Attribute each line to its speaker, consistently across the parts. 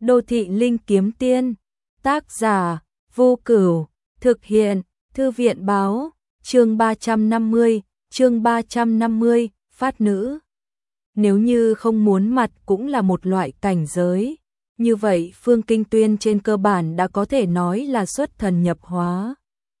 Speaker 1: Đô thị linh kiếm tiên, tác giả, Vô Cửu, thực hiện, Thư viện báo, chương 350, phát nữ. Nếu như không muốn mặt cũng là một loại cảnh giới, như vậy Phương Kinh Tuyên trên cơ bản đã có thể nói là xuất thần nhập hóa.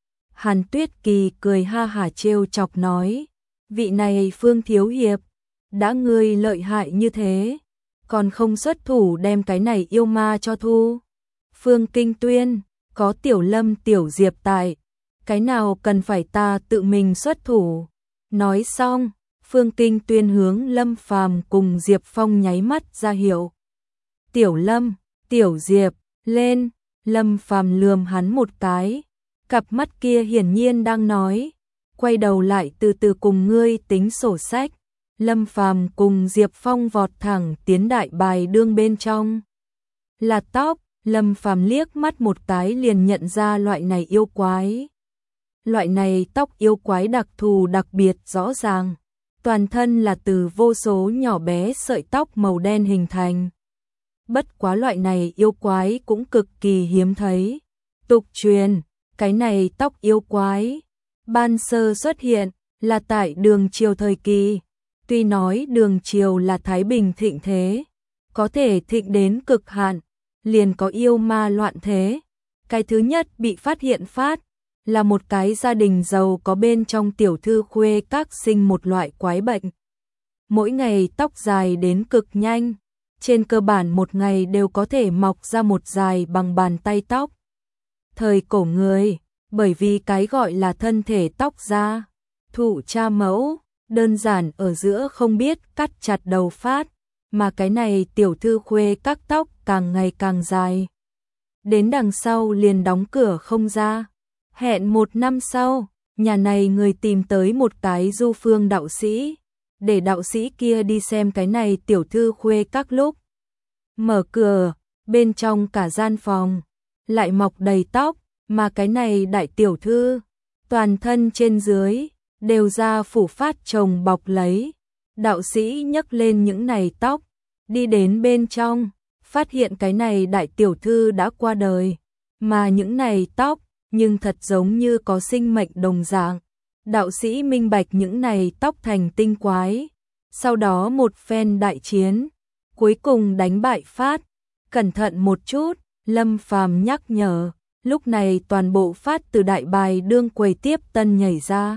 Speaker 1: Hàn Tuyết Kỳ cười ha hả trêu chọc nói, vị này Phương Thiếu Hiệp, đã ngươi lợi hại như thế, còn không xuất thủ đem cái này yêu ma cho thu. Phương Kinh Tuyên, có Tiểu Lâm Tiểu Diệp tại, cái nào cần phải ta tự mình xuất thủ. Nói xong, Phương Kinh Tuyên hướng Lâm Phàm cùng Diệp Phong nháy mắt ra hiệu. Tiểu Lâm, Tiểu Diệp, lên. Lâm Phàm lườm hắn một cái, cặp mắt kia hiển nhiên đang nói, quay đầu lại từ từ cùng ngươi tính sổ sách. Lâm Phàm cùng Diệp Phong vọt thẳng tiến đại bài đương bên trong. Là tóc, Lâm Phàm liếc mắt một cái liền nhận ra loại này yêu quái. Loại này tóc yêu quái đặc thù đặc biệt rõ ràng, toàn thân là từ vô số nhỏ bé sợi tóc màu đen hình thành. Bất quá loại này yêu quái cũng cực kỳ hiếm thấy. Tục truyền, cái này tóc yêu quái, ban sơ xuất hiện là tại Đường Triều thời kỳ. Tuy nói Đường Triều là Thái Bình thịnh thế, có thể thịnh đến cực hạn, liền có yêu ma loạn thế. Cái thứ nhất bị phát hiện là một cái gia đình giàu có bên trong tiểu thư khuê các sinh một loại quái bệnh. Mỗi ngày tóc dài đến cực nhanh, trên cơ bản một ngày đều có thể mọc ra một dài bằng bàn tay tóc. Thời cổ người, bởi vì cái gọi là thân thể tóc da, thụ cha mẫu, đơn giản ở giữa không biết cắt chặt đầu phát, mà cái này tiểu thư khuê các tóc càng ngày càng dài. Đến đằng sau liền đóng cửa không ra. Hẹn 1 năm sau, nhà này người tìm tới một cái du phương đạo sĩ, để đạo sĩ kia đi xem cái này tiểu thư khuê các lúc. Mở cửa, bên trong cả gian phòng, lại mọc đầy tóc, mà cái này đại tiểu thư, toàn thân trên dưới, đều da phủ phát chồng bọc lấy. Đạo sĩ nhấc lên những này tóc, đi đến bên trong, phát hiện cái này đại tiểu thư đã qua đời, mà những này tóc, nhưng thật giống như có sinh mệnh đồng dạng. Đạo sĩ minh bạch những này tóc thành tinh quái, sau đó một phen đại chiến, cuối cùng đánh bại phát. Cẩn thận một chút, Lâm Phàm nhắc nhở, lúc này toàn bộ phát từ đại bài đương quầy tiếp tân nhảy ra,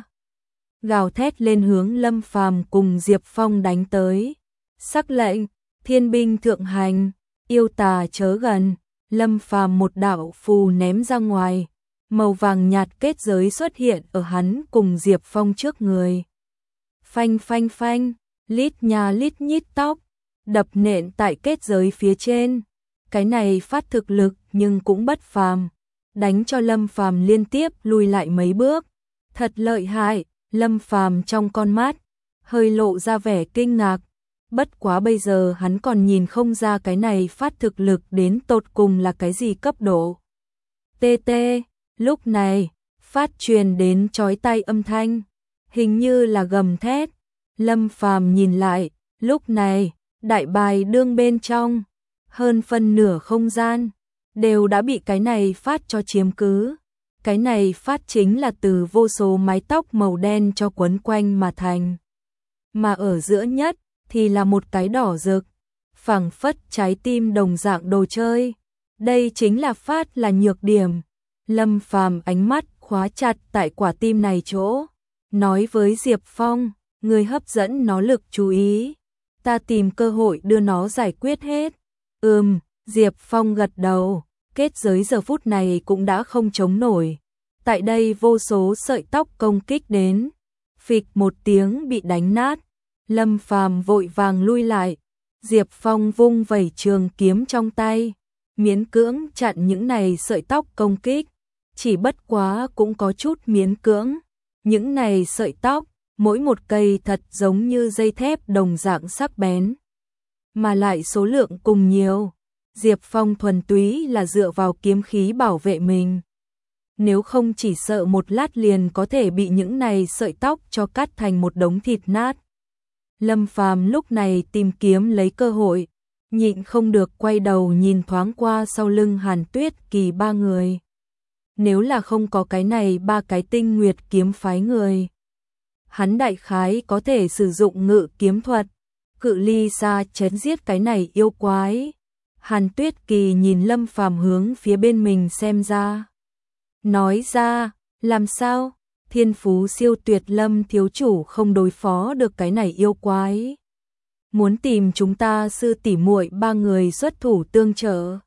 Speaker 1: gào thét lên hướng Lâm Phàm cùng Diệp Phong đánh tới. Sắc lệnh, thiên binh thượng hành, yêu tà chớ gần. Lâm Phàm một đạo phù ném ra ngoài, màu vàng nhạt kết giới xuất hiện ở hắn cùng Diệp Phong trước người. Phanh phanh phanh, lít nha lít nhít tóc, đập nện tại kết giới phía trên. Cái này phát thực lực nhưng cũng bất phàm, đánh cho Lâm Phàm liên tiếp lùi lại mấy bước. Thật lợi hại, Lâm Phàm trong con mắt hơi lộ ra vẻ kinh ngạc. Bất quá bây giờ hắn còn nhìn không ra cái này phát thực lực đến tột cùng là cái gì cấp độ. TT, lúc này, phát truyền đến chói tai âm thanh, hình như là gầm thét. Lâm Phàm nhìn lại, lúc này, đại bài đương bên trong, hơn phân nửa không gian, đều đã bị cái này phát cho chiếm cứ. Cái này phát chính là từ vô số mái tóc màu đen cho quấn quanh mà thành. Mà ở giữa nhất, thì là một cái đỏ rực, phảng phất trái tim đồng dạng đồ chơi. Đây chính là phát là nhược điểm. Lâm Phàm ánh mắt khóa chặt tại quả tim này chỗ, nói với Diệp Phong, người hấp dẫn nó lực chú ý, ta tìm cơ hội đưa nó giải quyết hết. Diệp Phong gật đầu, kết giới giờ phút này cũng đã không chống nổi. Tại đây vô số sợi tóc công kích đến, phịch một tiếng bị đánh nát. Lâm Phàm vội vàng lui lại, Diệp Phong vung vẩy trường kiếm trong tay, miễn cưỡng chặn những này sợi tóc công kích, chỉ bất quá cũng có chút miễn cưỡng. Những này sợi tóc, mỗi một cây thật giống như dây thép đồng dạng sắc bén, mà lại số lượng cùng nhiều. Diệp Phong thuần túy là dựa vào kiếm khí bảo vệ mình. Nếu không chỉ sợ một lát liền có thể bị những này sợi tóc cho cắt thành một đống thịt nát. Lâm Phàm lúc này tìm kiếm lấy cơ hội, nhịn không được quay đầu nhìn thoáng qua sau lưng Hàn Tuyết Kỳ ba người. Nếu là không có cái này ba cái tinh nguyệt kiếm phái người, hắn đại khái có thể sử dụng ngự kiếm thuật, cự ly xa chém giết cái này yêu quái. Hàn Tuyết Kỳ nhìn Lâm Phàm hướng phía bên mình xem ra. Nói ra, làm sao? Thiên phú siêu tuyệt Lâm thiếu chủ không đối phó được cái này yêu quái. Muốn tìm chúng ta sư tỷ muội ba người xuất thủ tương trợ.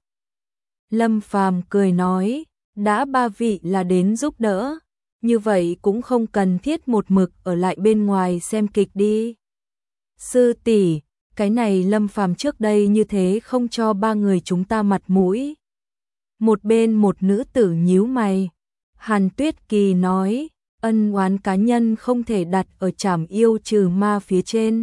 Speaker 1: Lâm Phàm cười nói, đã ba vị là đến giúp đỡ, như vậy cũng không cần thiết một mực ở lại bên ngoài xem kịch đi. Sư tỷ, cái này Lâm Phàm trước đây như thế không cho ba người chúng ta mặt mũi. Một bên một nữ tử nhíu mày. Hàn Tuyết Kỳ nói, ân oán cá nhân không thể đặt ở trảm yêu trừ ma phía trên.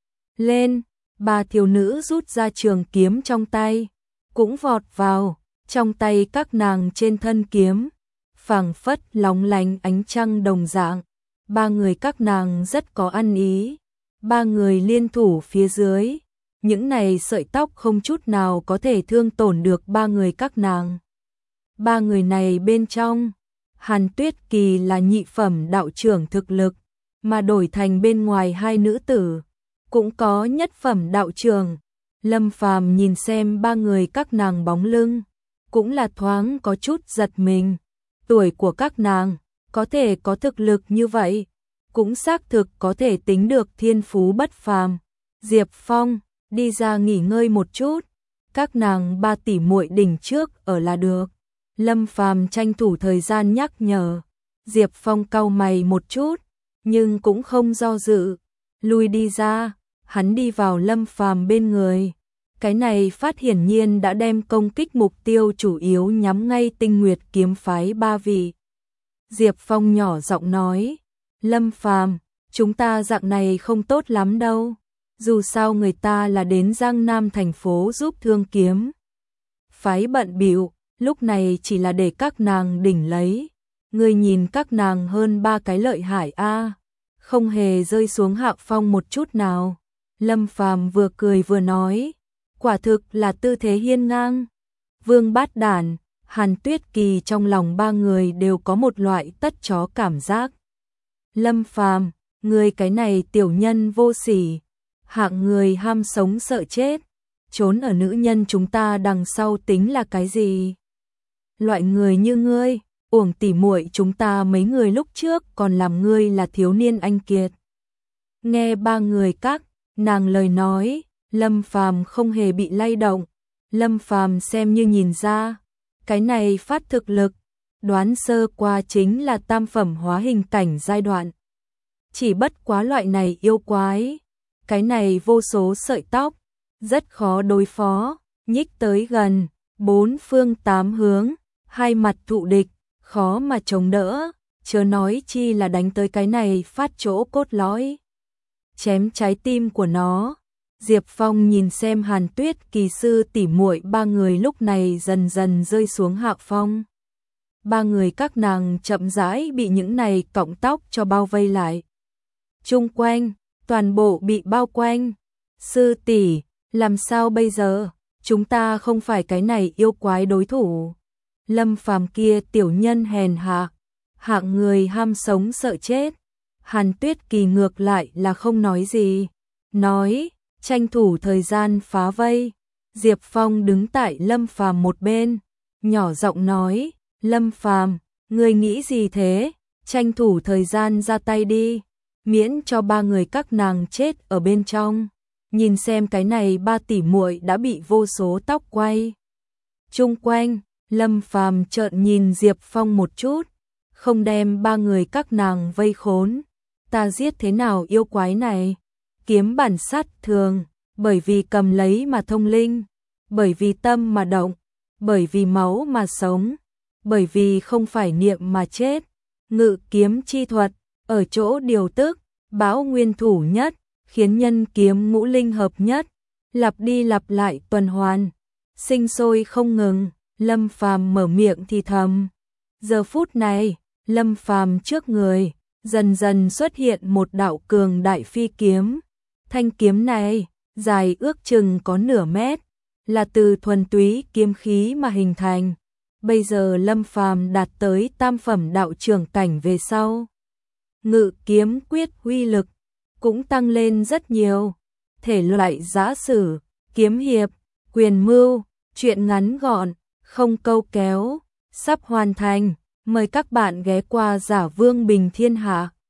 Speaker 1: Lên, ba thiếu nữ rút ra trường kiếm trong tay, cũng vọt vào, trong tay các nàng trên thân kiếm, phảng phất lóng lánh ánh trăng đồng dạng. Ba người các nàng rất có ăn ý, ba người liên thủ phía dưới, những này sợi tóc không chút nào có thể thương tổn được ba người các nàng. Ba người này bên trong, Hàn Tuyết Kỳ là nhị phẩm đạo trưởng thực lực, mà đổi thành bên ngoài hai nữ tử, cũng có nhất phẩm đạo trưởng. Lâm Phàm nhìn xem ba người các nàng bóng lưng, cũng là thoáng có chút giật mình. Tuổi của các nàng, có thể có thực lực như vậy, cũng xác thực có thể tính được thiên phú bất phàm. Diệp Phong, đi ra nghỉ ngơi một chút, các nàng ba tỷ muội đỉnh trước ở là được. Lâm Phàm tranh thủ thời gian nhắc nhở. Diệp Phong cau mày một chút, nhưng cũng không do dự, lui đi ra, hắn đi vào Lâm Phàm bên người. Cái này phát hiển nhiên đã đem công kích mục tiêu chủ yếu nhắm ngay tinh nguyệt kiếm phái ba vị. Diệp Phong nhỏ giọng nói, Lâm Phàm, chúng ta dạng này không tốt lắm đâu, dù sao người ta là đến Giang Nam thành phố giúp Thương Kiếm phái bận bịu, lúc này chỉ là để các nàng đỉnh lấy. Ngươi nhìn các nàng hơn ba cái lợi hại a, không hề rơi xuống hạ phong một chút nào. Lâm Phàm vừa cười vừa nói, quả thực là tư thế hiên ngang. Vương Bát Đản, Hàn Tuyết Kỳ trong lòng ba người đều có một loại tất chó cảm giác. Lâm Phàm, ngươi cái này tiểu nhân vô sỉ, hạng người ham sống sợ chết, trốn ở nữ nhân chúng ta đằng sau tính là cái gì? Loại người như ngươi, uổng tỉ muội chúng ta mấy người lúc trước còn làm ngươi là thiếu niên anh kiệt. Nghe ba người các nàng lời nói, Lâm Phàm không hề bị lay động. Lâm Phàm xem như nhìn ra, cái này phát thực lực, đoán sơ qua chính là tam phẩm hóa hình cảnh giai đoạn. Chỉ bất quá loại này yêu quái, cái này vô số sợi tóc, rất khó đối phó, nhích tới gần, bốn phương tám hướng, hai mặt thụ địch, khó mà chống đỡ, chớ nói chi là đánh tới cái này phát chỗ cốt lõi. Chém trái tim của nó. Diệp Phong nhìn xem Hàn Tuyết Kỳ sư tỷ muội ba người lúc này dần dần rơi xuống hạ phong. Ba người các nàng chậm rãi bị những này cọng tóc cho bao vây lại. Chung quanh, toàn bộ bị bao quanh. Sư tỷ, làm sao bây giờ? Chúng ta không phải cái này yêu quái đối thủ. Lâm Phàm kia tiểu nhân hèn hạ, hạng người ham sống sợ chết. Hàn Tuyết Kỳ ngược lại là không nói gì, nói, tranh thủ thời gian phá vây. Diệp Phong đứng tại Lâm Phàm một bên, nhỏ giọng nói, Lâm Phàm, ngươi nghĩ gì thế? Tranh thủ thời gian ra tay đi, miễn cho ba người các nàng chết ở bên trong. Nhìn xem cái này ba tỷ muội đã bị vô số tóc quay chung quanh. Lâm Phàm trợn nhìn Diệp Phong một chút, không đem ba người các nàng vây khốn. Ta giết thế nào yêu quái này? Kiếm bản sát thường, bởi vì cầm lấy mà thông linh, bởi vì tâm mà động, bởi vì máu mà sống, bởi vì không phải niệm mà chết. Ngự kiếm chi thuật, ở chỗ điều tức, bão nguyên thủ nhất, khiến nhân kiếm ngũ linh hợp nhất, lặp đi lặp lại tuần hoàn, sinh sôi không ngừng. Lâm Phàm mở miệng thì thầm. Giờ phút này, Lâm Phàm trước người dần dần xuất hiện một đạo cường đại phi kiếm. Thanh kiếm này dài ước chừng có nửa mét, là từ thuần túy kiếm khí mà hình thành. Bây giờ Lâm Phàm đạt tới tam phẩm đạo trưởng cảnh về sau, Ngự kiếm quyết uy lực cũng tăng lên rất nhiều. Thể loại giã sử, kiếm hiệp, quyền mưu, truyện ngắn gọn, không câu kéo, sắp hoàn thành. Mời các bạn ghé qua Giả Vương Bình Thiên Hạ.